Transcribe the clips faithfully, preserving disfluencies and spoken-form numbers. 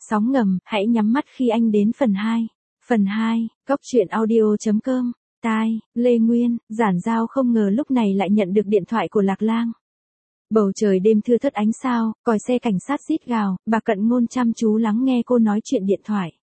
Sóng ngầm, hãy nhắm mắt khi anh đến phần hai. Phần hai, Cốc truyện audio.com. Tai, Lê Nguyên, Giản Giao không ngờ lúc này lại nhận được điện thoại của Lạc Lang. Bầu trời đêm thưa thớt ánh sao, còi xe cảnh sát rít gào, bà Cận Ngôn chăm chú lắng nghe cô nói chuyện điện thoại.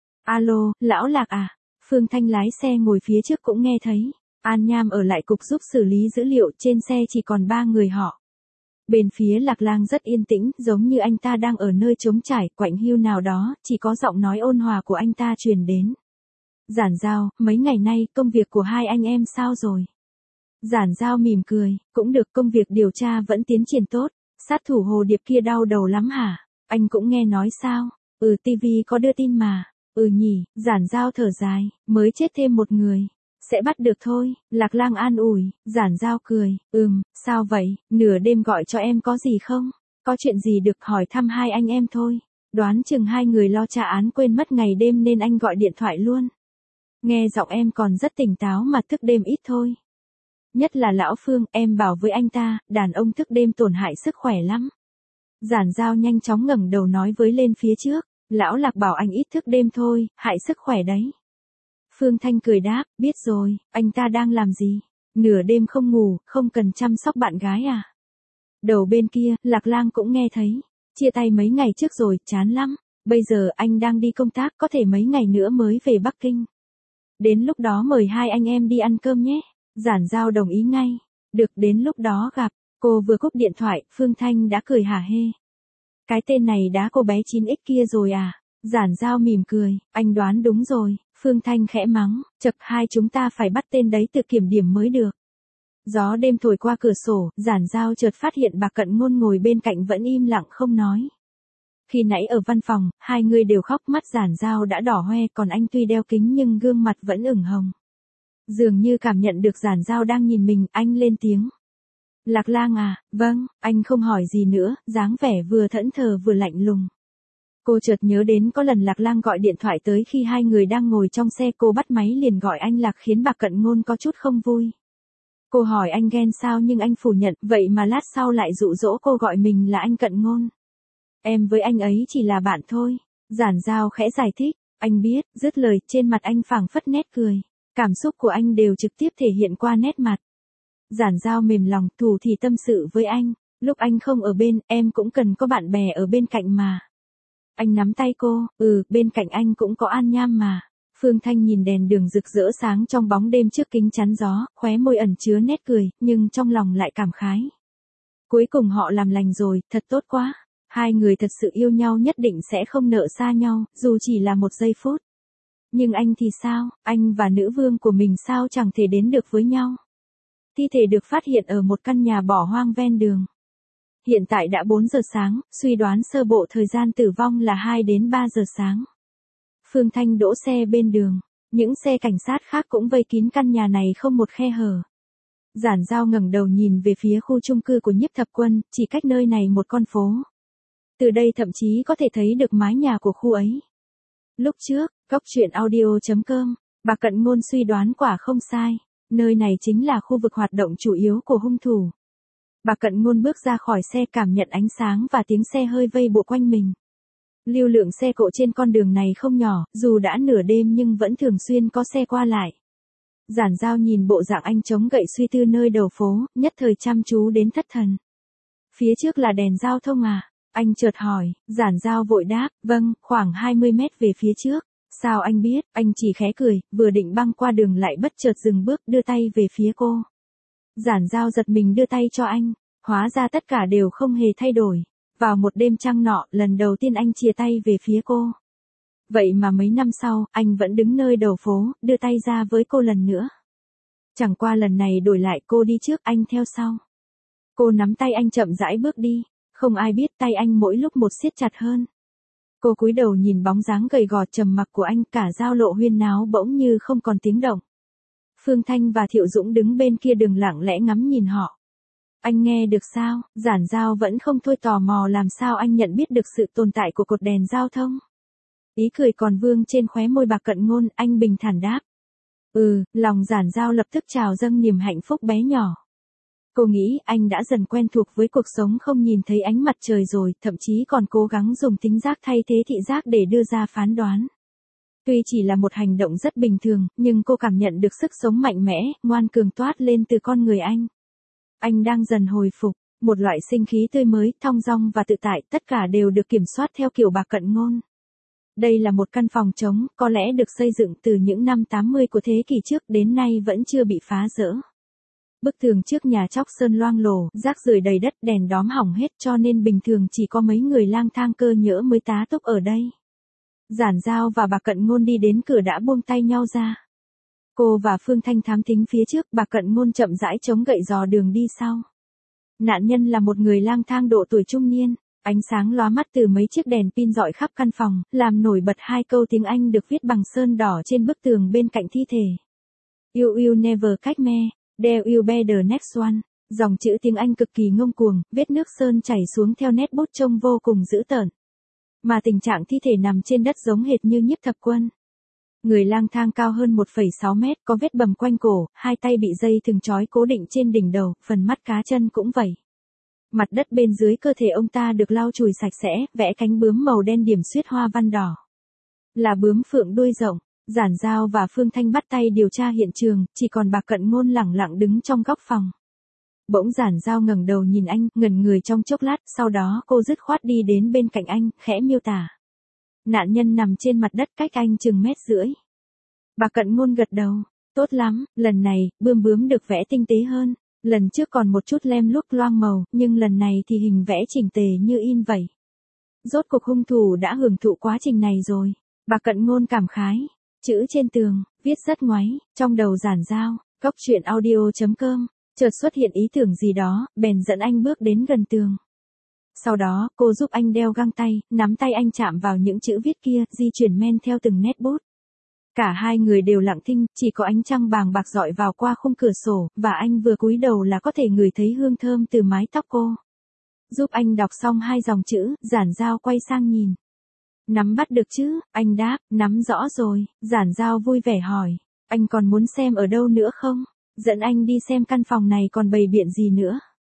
Alo, lão Lạc à? Phương Thanh lái xe ngồi phía trước cũng nghe thấy. An Nham ở lại cục giúp xử lý dữ liệu, trên xe chỉ còn ba người họ. Bên phía Lạc Lang rất yên tĩnh, giống như anh ta đang ở nơi trống trải, quạnh hiu nào đó, chỉ có giọng nói ôn hòa của anh ta truyền đến. Giản Giao, mấy ngày nay, công việc của hai anh em sao rồi? Giản Giao mỉm cười, cũng được, công việc điều tra vẫn tiến triển tốt. Sát thủ Hồ Điệp kia đau đầu lắm hả? Anh cũng nghe nói sao? Ừ, tivi có đưa tin mà. Ừ nhỉ, Giản Giao thở dài, mới chết thêm một người. Sẽ bắt được thôi, Lạc Lang an ủi. Giản Giao cười, ừm, sao vậy, nửa đêm gọi cho em có gì không? Có chuyện gì được, hỏi thăm hai anh em thôi. Đoán chừng hai người lo tra án quên mất ngày đêm nên anh gọi điện thoại luôn. Nghe giọng em còn rất tỉnh táo mà thức đêm ít thôi. Nhất là lão Phương, em bảo với anh ta, đàn ông thức đêm tổn hại sức khỏe lắm. Giản Giao nhanh chóng ngẩng đầu nói với lên phía trước, lão Lạc bảo anh ít thức đêm thôi, hại sức khỏe đấy. Phương Thanh cười đáp, biết rồi, anh ta đang làm gì? Nửa đêm không ngủ, không cần chăm sóc bạn gái à? Đầu bên kia, Lạc Lang cũng nghe thấy. Chia tay mấy ngày trước rồi, chán lắm. Bây giờ anh đang đi công tác, có thể mấy ngày nữa mới về Bắc Kinh. Đến lúc đó mời hai anh em đi ăn cơm nhé. Giản Giao đồng ý ngay. Được, đến lúc đó gặp. Cô vừa cúp điện thoại, Phương Thanh đã cười hả hê. Cái tên này đã cô bé chín x kia rồi à? Giản Giao mỉm cười, anh đoán đúng rồi. Phương Thanh khẽ mắng, chật, hai chúng ta phải bắt tên đấy tự kiểm điểm mới được. Gió đêm thổi qua cửa sổ, Giản Giao chợt phát hiện bà Cận Ngôn ngồi bên cạnh vẫn im lặng không nói. Khi nãy ở văn phòng, hai người đều khóc, mắt Giản Giao đã đỏ hoe, còn anh tuy đeo kính nhưng gương mặt vẫn ửng hồng. Dường như cảm nhận được Giản Giao đang nhìn mình, anh lên tiếng. Lạc Lang à, vâng, anh không hỏi gì nữa, dáng vẻ vừa thẫn thờ vừa lạnh lùng. Cô chợt nhớ đến có lần Lạc Lang gọi điện thoại tới khi hai người đang ngồi trong xe, cô bắt máy liền gọi anh Lạc khiến bà Cận Ngôn có chút không vui. Cô hỏi anh ghen sao nhưng anh phủ nhận, vậy mà lát sau lại dụ dỗ cô gọi mình là anh Cận Ngôn. Em với anh ấy chỉ là bạn thôi. Giản Giao khẽ giải thích, anh biết, dứt lời, trên mặt anh phảng phất nét cười. Cảm xúc của anh đều trực tiếp thể hiện qua nét mặt. Giản Giao mềm lòng, thủ thì tâm sự với anh, lúc anh không ở bên, em cũng cần có bạn bè ở bên cạnh mà. Anh nắm tay cô, ừ, bên cạnh anh cũng có An Nham mà. Phương Thanh nhìn đèn đường rực rỡ sáng trong bóng đêm trước kính chắn gió, khóe môi ẩn chứa nét cười, nhưng trong lòng lại cảm khái. Cuối cùng họ làm lành rồi, thật tốt quá. Hai người thật sự yêu nhau nhất định sẽ không nợ xa nhau, dù chỉ là một giây phút. Nhưng anh thì sao, anh và nữ vương của mình sao chẳng thể đến được với nhau. Thi thể được phát hiện ở một căn nhà bỏ hoang ven đường. Hiện tại đã bốn giờ sáng, suy đoán sơ bộ thời gian tử vong là hai đến ba giờ sáng. Phương Thanh đỗ xe bên đường, những xe cảnh sát khác cũng vây kín căn nhà này không một khe hở. Giản Giao ngẩng đầu nhìn về phía khu chung cư của Nhiếp Thập Quân, chỉ cách nơi này một con phố. Từ đây thậm chí có thể thấy được mái nhà của khu ấy. Lúc trước, Cốc truyện audio.com, bà Cận Ngôn suy đoán quả không sai, nơi này chính là khu vực hoạt động chủ yếu của hung thủ. Bà Cận Ngôn bước ra khỏi xe, cảm nhận ánh sáng và tiếng xe hơi vây bộ quanh mình. Lưu lượng xe cộ trên con đường này không nhỏ, dù đã nửa đêm nhưng vẫn thường xuyên có xe qua lại. Giản Giao nhìn bộ dạng anh chống gậy suy tư nơi đầu phố, nhất thời chăm chú đến thất thần. Phía trước là đèn giao thông à? Anh chợt hỏi. Giản Giao vội đáp, vâng, khoảng hai mươi mét về phía trước. Sao anh biết? Anh chỉ khẽ cười, vừa định băng qua đường lại bất chợt dừng bước, đưa tay về phía cô. Giản Giao giật mình đưa tay cho anh, hóa ra tất cả đều không hề thay đổi. Vào một đêm trăng nọ, lần đầu tiên anh chia tay về phía cô. Vậy mà mấy năm sau, anh vẫn đứng nơi đầu phố, đưa tay ra với cô lần nữa. Chẳng qua lần này đổi lại, cô đi trước, anh theo sau. Cô nắm tay anh chậm rãi bước đi, không ai biết tay anh mỗi lúc một siết chặt hơn. Cô cúi đầu nhìn bóng dáng gầy gò trầm mặc của anh, cả giao lộ huyên náo bỗng như không còn tiếng động. Phương Thanh và Thiệu Dũng đứng bên kia đường lặng lẽ ngắm nhìn họ. Anh nghe được sao? Giản Giao vẫn không thôi tò mò làm sao anh nhận biết được sự tồn tại của cột đèn giao thông. Ý cười còn vương trên khóe môi bà Cận Ngôn, anh bình thản đáp. Ừ, lòng Giản Giao lập tức trào dâng niềm hạnh phúc bé nhỏ. Cô nghĩ anh đã dần quen thuộc với cuộc sống không nhìn thấy ánh mặt trời rồi, thậm chí còn cố gắng dùng thính giác thay thế thị giác để đưa ra phán đoán. Tuy chỉ là một hành động rất bình thường, nhưng cô cảm nhận được sức sống mạnh mẽ, ngoan cường toát lên từ con người anh. Anh đang dần hồi phục, một loại sinh khí tươi mới, thong dong và tự tại, tất cả đều được kiểm soát theo kiểu Bạc Cận Ngôn. Đây là một căn phòng trống, có lẽ được xây dựng từ những năm tám mươi của thế kỷ trước đến nay vẫn chưa bị phá rỡ. Bức tường trước nhà chóc sơn loang lổ, rác rưởi đầy đất, đèn đóm hỏng hết cho nên bình thường chỉ có mấy người lang thang cơ nhỡ mới tá túc ở đây. Giản Giao và Bạc Cận Ngôn đi đến cửa đã buông tay nhau ra. Cô và Phương Thanh thám thính phía trước, Bạc Cận Ngôn chậm rãi chống gậy dò đường đi sau. Nạn nhân là một người lang thang độ tuổi trung niên, ánh sáng lóa mắt từ mấy chiếc đèn pin rọi khắp căn phòng, làm nổi bật hai câu tiếng Anh được viết bằng sơn đỏ trên bức tường bên cạnh thi thể. You will never catch me, there will be the next one. Dòng chữ tiếng Anh cực kỳ ngông cuồng, vết nước sơn chảy xuống theo nét bút trông vô cùng dữ tợn. Mà tình trạng thi thể nằm trên đất giống hệt như Nhiếp Thập Quân. Người lang thang cao hơn một phẩy sáu mét, có vết bầm quanh cổ, hai tay bị dây thừng trói cố định trên đỉnh đầu, phần mắt cá chân cũng vậy. Mặt đất bên dưới cơ thể ông ta được lau chùi sạch sẽ, vẽ cánh bướm màu đen điểm xuyết hoa văn đỏ. Là bướm phượng đuôi rộng. Giản Giao và Phương Thanh bắt tay điều tra hiện trường, chỉ còn Bạc Cận Ngôn lẳng lặng đứng trong góc phòng. Bỗng Giản Giao ngẩng đầu nhìn anh, ngẩn người trong chốc lát, sau đó cô dứt khoát đi đến bên cạnh anh, khẽ miêu tả. Nạn nhân nằm trên mặt đất cách anh chừng mét rưỡi. Bạc Cận Ngôn gật đầu, tốt lắm, lần này, bươm bướm được vẽ tinh tế hơn. Lần trước còn một chút lem luốc loang màu, nhưng lần này thì hình vẽ chỉnh tề như in vậy. Rốt cuộc hung thủ đã hưởng thụ quá trình này rồi. Bạc Cận Ngôn cảm khái. Chữ trên tường, viết rất ngoáy, trong đầu Giản Giao, cốc truyện audio chấm com, chợt xuất hiện ý tưởng gì đó, bèn dẫn anh bước đến gần tường. Sau đó, cô giúp anh đeo găng tay, nắm tay anh chạm vào những chữ viết kia, di chuyển men theo từng nét bút. Cả hai người đều lặng thinh, chỉ có ánh trăng bàng bạc rọi vào qua khung cửa sổ, và anh vừa cúi đầu là có thể ngửi thấy hương thơm từ mái tóc cô. Giúp anh đọc xong hai dòng chữ, Giản Giao quay sang nhìn. Nắm bắt được chứ, anh đáp, nắm rõ rồi. Giản Giao vui vẻ hỏi, anh còn muốn xem ở đâu nữa không? Dẫn anh đi xem căn phòng này còn bày biện gì nữa.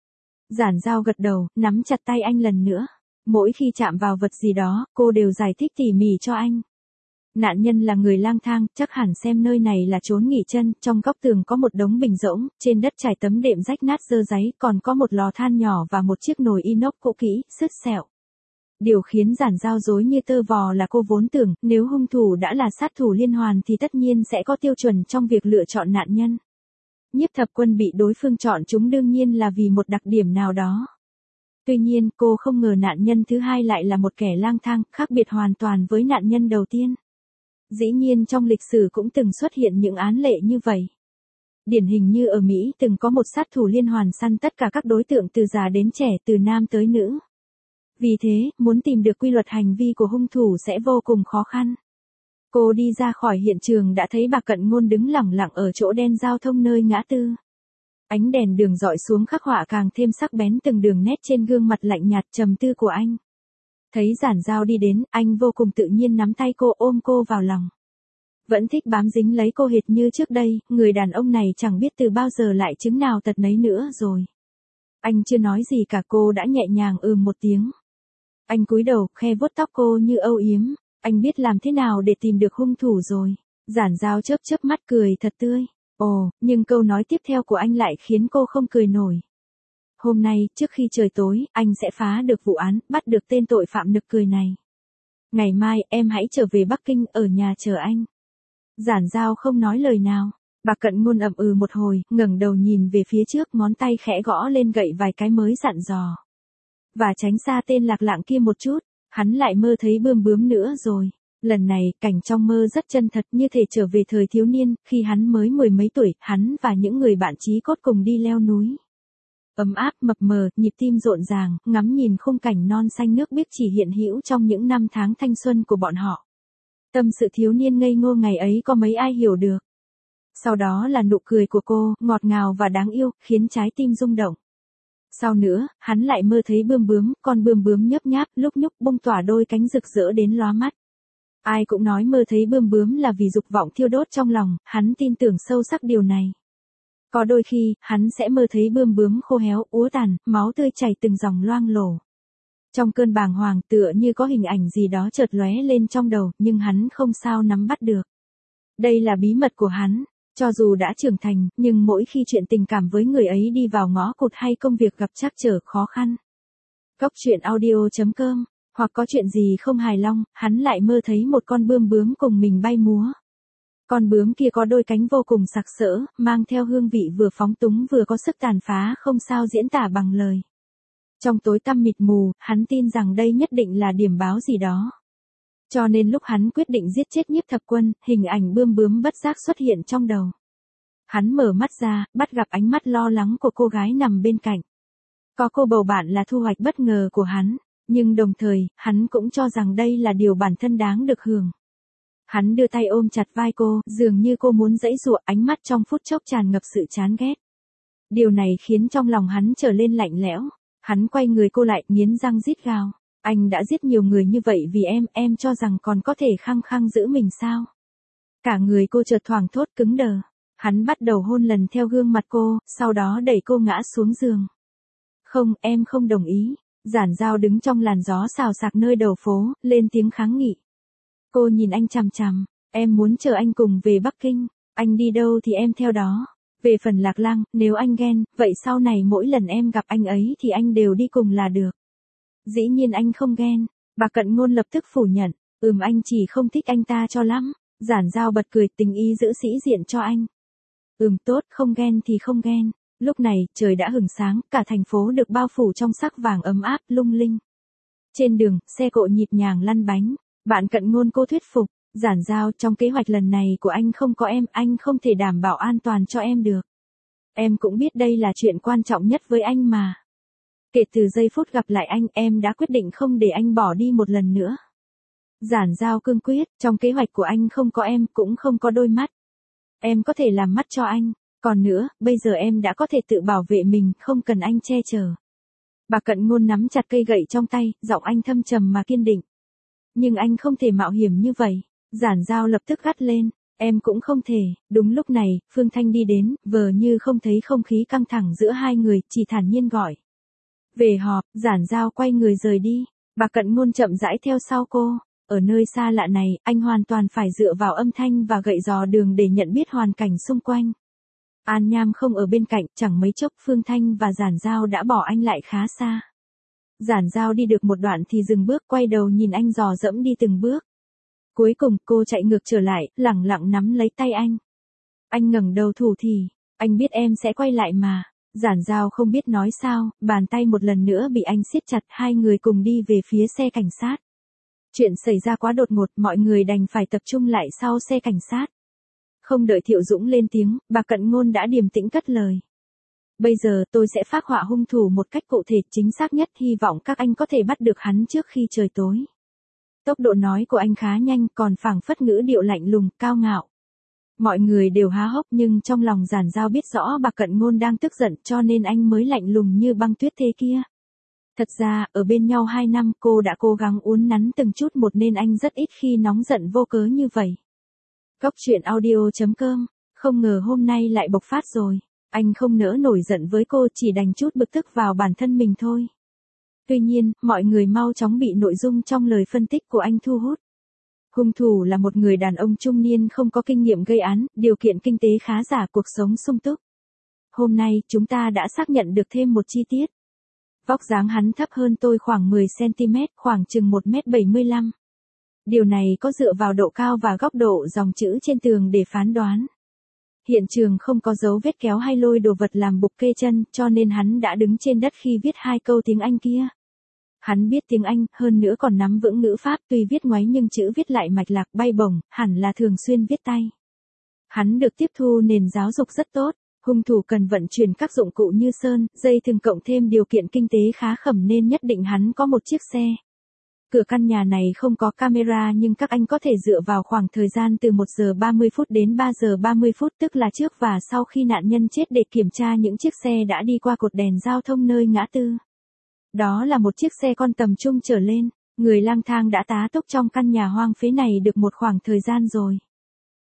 Giản Giao gật đầu, nắm chặt tay anh lần nữa. Mỗi khi chạm vào vật gì đó, cô đều giải thích tỉ mỉ cho anh. Nạn nhân là người lang thang, chắc hẳn xem nơi này là chốn nghỉ chân, trong góc tường có một đống bình rỗng, trên đất trải tấm đệm rách nát dơ dáy, còn có một lò than nhỏ và một chiếc nồi inox cũ kỹ, sứt sẹo. Điều khiến Giản Giao rối như tơ vò là cô vốn tưởng, nếu hung thủ đã là sát thủ liên hoàn thì tất nhiên sẽ có tiêu chuẩn trong việc lựa chọn nạn nhân. Nhiếp Thập Quân bị đối phương chọn chúng đương nhiên là vì một đặc điểm nào đó. Tuy nhiên, cô không ngờ nạn nhân thứ hai lại là một kẻ lang thang, khác biệt hoàn toàn với nạn nhân đầu tiên. Dĩ nhiên trong lịch sử cũng từng xuất hiện những án lệ như vậy. Điển hình như ở Mỹ từng có một sát thủ liên hoàn săn tất cả các đối tượng từ già đến trẻ, từ nam tới nữ. Vì thế, muốn tìm được quy luật hành vi của hung thủ sẽ vô cùng khó khăn. Cô đi ra khỏi hiện trường đã thấy Bạc Cận Ngôn đứng lẳng lặng ở chỗ đen giao thông nơi ngã tư. Ánh đèn đường dọi xuống khắc họa càng thêm sắc bén từng đường nét trên gương mặt lạnh nhạt trầm tư của anh. Thấy Giản Giao đi đến, anh vô cùng tự nhiên nắm tay cô, ôm cô vào lòng. Vẫn thích bám dính lấy cô hệt như trước đây, người đàn ông này chẳng biết từ bao giờ lại chứng nào tật nấy nữa rồi. Anh chưa nói gì cả, cô đã nhẹ nhàng ừm một tiếng. Anh cúi đầu, khe vuốt tóc cô như âu yếm. Anh biết làm thế nào để tìm được hung thủ rồi. Giản Giao chớp chớp mắt cười thật tươi. Ồ, nhưng câu nói tiếp theo của anh lại khiến cô không cười nổi. Hôm nay, trước khi trời tối, anh sẽ phá được vụ án, bắt được tên tội phạm nực cười này. Ngày mai, em hãy trở về Bắc Kinh, ở nhà chờ anh. Giản Giao không nói lời nào. Bạc Cận Ngôn ậm ừ một hồi, ngẩng đầu nhìn về phía trước, ngón tay khẽ gõ lên gậy vài cái mới dặn dò. Và tránh xa tên lạc lạng kia một chút, hắn lại mơ thấy bươm bướm nữa rồi. Lần này, cảnh trong mơ rất chân thật, như thể trở về thời thiếu niên, khi hắn mới mười mấy tuổi, hắn và những người bạn chí cốt cùng đi leo núi. Ấm áp, mập mờ, nhịp tim rộn ràng, ngắm nhìn khung cảnh non xanh nước biếc chỉ hiện hữu trong những năm tháng thanh xuân của bọn họ. Tâm sự thiếu niên ngây ngô ngày ấy có mấy ai hiểu được. Sau đó là nụ cười của cô, ngọt ngào và đáng yêu, khiến trái tim rung động. Sau nữa, hắn lại mơ thấy bươm bướm, con bươm bướm nhấp nháp, lúc nhúc bung tỏa đôi cánh rực rỡ đến lóa mắt. Ai cũng nói mơ thấy bươm bướm là vì dục vọng thiêu đốt trong lòng, hắn tin tưởng sâu sắc điều này. Có đôi khi, hắn sẽ mơ thấy bươm bướm khô héo, úa tàn, máu tươi chảy từng dòng loang lổ. Trong cơn bàng hoàng tựa như có hình ảnh gì đó chợt lóe lên trong đầu, nhưng hắn không sao nắm bắt được. Đây là bí mật của hắn, cho dù đã trưởng thành, nhưng mỗi khi chuyện tình cảm với người ấy đi vào ngõ cụt hay công việc gặp trắc trở khó khăn. Cốc truyện audio chấm com, hoặc có chuyện gì không hài long, hắn lại mơ thấy một con bươm bướm cùng mình bay múa. Con bướm kia có đôi cánh vô cùng sặc sỡ, mang theo hương vị vừa phóng túng vừa có sức tàn phá không sao diễn tả bằng lời. Trong tối tăm mịt mù, hắn tin rằng đây nhất định là điểm báo gì đó. Cho nên lúc hắn quyết định giết chết Nhiếp Thập Quân, hình ảnh bươm bướm bất giác xuất hiện trong đầu. Hắn mở mắt ra, bắt gặp ánh mắt lo lắng của cô gái nằm bên cạnh. Có cô bầu bạn là thu hoạch bất ngờ của hắn, nhưng đồng thời, hắn cũng cho rằng đây là điều bản thân đáng được hưởng. Hắn đưa tay ôm chặt vai cô, dường như cô muốn giãy giụa, ánh mắt trong phút chốc tràn ngập sự chán ghét. Điều này khiến trong lòng hắn trở lên lạnh lẽo. Hắn quay người cô lại, nghiến răng rít gào. Anh đã giết nhiều người như vậy vì em, em cho rằng còn có thể khăng khăng giữ mình sao? Cả người cô chợt thoảng thốt cứng đờ. Hắn bắt đầu hôn lần theo gương mặt cô, sau đó đẩy cô ngã xuống giường. Không, em không đồng ý. Giản Giao đứng trong làn gió xào xạc nơi đầu phố, lên tiếng kháng nghị. Cô nhìn anh chằm chằm, em muốn chờ anh cùng về Bắc Kinh, anh đi đâu thì em theo đó. Về phần Lạc Lang, nếu anh ghen, vậy sau này mỗi lần em gặp anh ấy thì anh đều đi cùng là được. Dĩ nhiên anh không ghen, bà Cận Ngôn lập tức phủ nhận, ừm anh chỉ không thích anh ta cho lắm. Giản Giao bật cười, tình ý giữ sĩ diện cho anh. Ừm tốt, không ghen thì không ghen. Lúc này, trời đã hửng sáng, cả thành phố được bao phủ trong sắc vàng ấm áp, lung linh. Trên đường, xe cộ nhịp nhàng lăn bánh. Bạn Cận Ngôn cô thuyết phục, Giản Giao, trong kế hoạch lần này của anh không có em, anh không thể đảm bảo an toàn cho em được. Em cũng biết đây là chuyện quan trọng nhất với anh mà. Kể từ giây phút gặp lại anh, em đã quyết định không để anh bỏ đi một lần nữa. Giản Giao cương quyết, trong kế hoạch của anh không có em, cũng không có đôi mắt. Em có thể làm mắt cho anh, còn nữa, bây giờ em đã có thể tự bảo vệ mình, không cần anh che chở. Bà Cận Ngôn nắm chặt cây gậy trong tay, giọng anh thâm trầm mà kiên định. Nhưng anh không thể mạo hiểm như vậy. Giản Giao lập tức gắt lên, em cũng không thể. Đúng lúc này, Phương Thanh đi đến, vờ như không thấy không khí căng thẳng giữa hai người, chỉ thản nhiên gọi. Về họp, Giản Giao quay người rời đi, bà Cận Ngôn chậm rãi theo sau cô. Ở nơi xa lạ này, anh hoàn toàn phải dựa vào âm thanh và gậy dò đường để nhận biết hoàn cảnh xung quanh. An Nham không ở bên cạnh, chẳng mấy chốc Phương Thanh và Giản Giao đã bỏ anh lại khá xa. Giản Giao đi được một đoạn thì dừng bước, quay đầu nhìn anh dò dẫm đi từng bước. Cuối cùng, cô chạy ngược trở lại, lẳng lặng nắm lấy tay anh. Anh ngẩng đầu thủ thỉ, anh biết em sẽ quay lại mà. Giản Giao không biết nói sao, bàn tay một lần nữa bị anh siết chặt, hai người cùng đi về phía xe cảnh sát. Chuyện xảy ra quá đột ngột, mọi người đành phải tập trung lại sau xe cảnh sát. Không đợi Thiệu Dũng lên tiếng, bà Cận Ngôn đã điềm tĩnh cất lời. Bây giờ tôi sẽ phác họa hung thủ một cách cụ thể chính xác nhất, hy vọng các anh có thể bắt được hắn trước khi trời tối. Tốc độ nói của anh khá nhanh, còn phảng phất ngữ điệu lạnh lùng, cao ngạo. Mọi người đều há hốc, nhưng trong lòng Giản Giao biết rõ bà Cận Ngôn đang tức giận, cho nên anh mới lạnh lùng như băng tuyết thế kia. Thật ra, ở bên nhau hai năm, cô đã cố gắng uốn nắn từng chút một nên anh rất ít khi nóng giận vô cớ như vậy. Cốc truyện audio chấm com, không ngờ hôm nay lại bộc phát rồi. Anh không nỡ nổi giận với cô, chỉ đành chút bực tức vào bản thân mình thôi. Tuy nhiên, mọi người mau chóng bị nội dung trong lời phân tích của anh thu hút. Hung thủ là một người đàn ông trung niên không có kinh nghiệm gây án, điều kiện kinh tế khá giả, cuộc sống sung túc. Hôm nay, chúng ta đã xác nhận được thêm một chi tiết. Vóc dáng hắn thấp hơn tôi khoảng mười xăng-ti-mét, khoảng chừng một mét bảy mươi lăm. Điều này có dựa vào độ cao và góc độ dòng chữ trên tường để phán đoán. Hiện trường không có dấu vết kéo hay lôi đồ vật làm bục kê chân, cho nên hắn đã đứng trên đất khi viết hai câu tiếng Anh kia. Hắn biết tiếng Anh, hơn nữa còn nắm vững ngữ pháp, tuy viết ngoáy nhưng chữ viết lại mạch lạc bay bổng, hẳn là thường xuyên viết tay. Hắn được tiếp thu nền giáo dục rất tốt, hung thủ cần vận chuyển các dụng cụ như sơn, dây thừng cộng thêm điều kiện kinh tế khá khẩm nên nhất định hắn có một chiếc xe. Cửa căn nhà này không có camera nhưng các anh có thể dựa vào khoảng thời gian từ một giờ ba mươi phút đến ba giờ ba mươi phút, tức là trước và sau khi nạn nhân chết, để kiểm tra những chiếc xe đã đi qua cột đèn giao thông nơi ngã tư. Đó là một chiếc xe con tầm trung trở lên, người lang thang đã tá túc trong căn nhà hoang phế này được một khoảng thời gian rồi.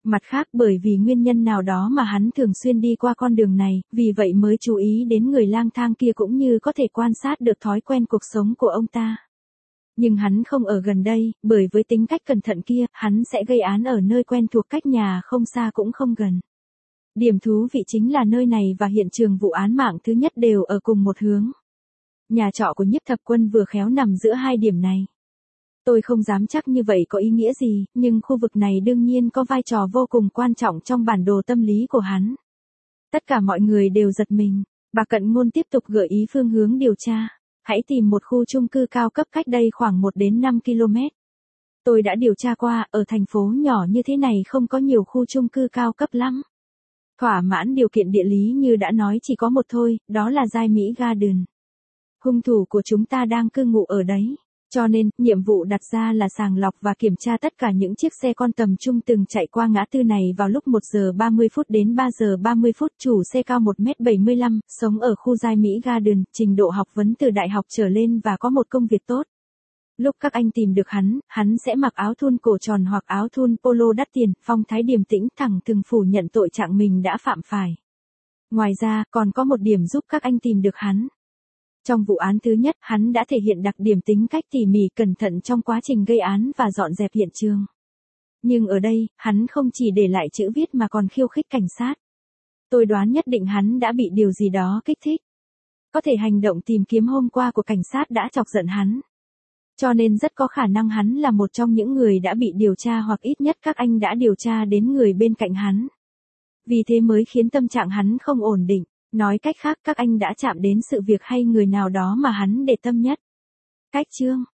Mặt khác bởi vì nguyên nhân nào đó mà hắn thường xuyên đi qua con đường này, vì vậy mới chú ý đến người lang thang kia cũng như có thể quan sát được thói quen cuộc sống của ông ta. Nhưng hắn không ở gần đây, bởi với tính cách cẩn thận kia, hắn sẽ gây án ở nơi quen thuộc cách nhà không xa cũng không gần. Điểm thú vị chính là nơi này và hiện trường vụ án mạng thứ nhất đều ở cùng một hướng. Nhà trọ của Nhiếp Thập Quân vừa khéo nằm giữa hai điểm này. Tôi không dám chắc như vậy có ý nghĩa gì, nhưng khu vực này đương nhiên có vai trò vô cùng quan trọng trong bản đồ tâm lý của hắn. Tất cả mọi người đều giật mình. Bà Cận Ngôn tiếp tục gợi ý phương hướng điều tra. Hãy tìm một khu chung cư cao cấp cách đây khoảng một đến năm ki lô mét. Tôi đã điều tra qua, ở thành phố nhỏ như thế này không có nhiều khu chung cư cao cấp lắm. Thỏa mãn điều kiện địa lý như đã nói chỉ có một thôi, đó là Giai Mỹ Garden. Hung thủ của chúng ta đang cư ngụ ở đấy. Cho nên, nhiệm vụ đặt ra là sàng lọc và kiểm tra tất cả những chiếc xe con tầm trung từng chạy qua ngã tư này vào lúc một giờ ba mươi phút đến ba giờ ba mươi phút. Chủ xe cao một mét bảy mươi lăm, sống ở khu Giai Mỹ Garden, trình độ học vấn từ đại học trở lên và có một công việc tốt. Lúc các anh tìm được hắn, hắn sẽ mặc áo thun cổ tròn hoặc áo thun polo đắt tiền, phong thái điềm tĩnh thẳng thừng phủ nhận tội trạng mình đã phạm phải. Ngoài ra, còn có một điểm giúp các anh tìm được hắn. Trong vụ án thứ nhất, hắn đã thể hiện đặc điểm tính cách tỉ mỉ cẩn thận trong quá trình gây án và dọn dẹp hiện trường. Nhưng ở đây, hắn không chỉ để lại chữ viết mà còn khiêu khích cảnh sát. Tôi đoán nhất định hắn đã bị điều gì đó kích thích. Có thể hành động tìm kiếm hôm qua của cảnh sát đã chọc giận hắn. Cho nên rất có khả năng hắn là một trong những người đã bị điều tra hoặc ít nhất các anh đã điều tra đến người bên cạnh hắn. Vì thế mới khiến tâm trạng hắn không ổn định. Nói cách khác các anh đã chạm đến sự việc hay người nào đó mà hắn để tâm nhất. Cách chương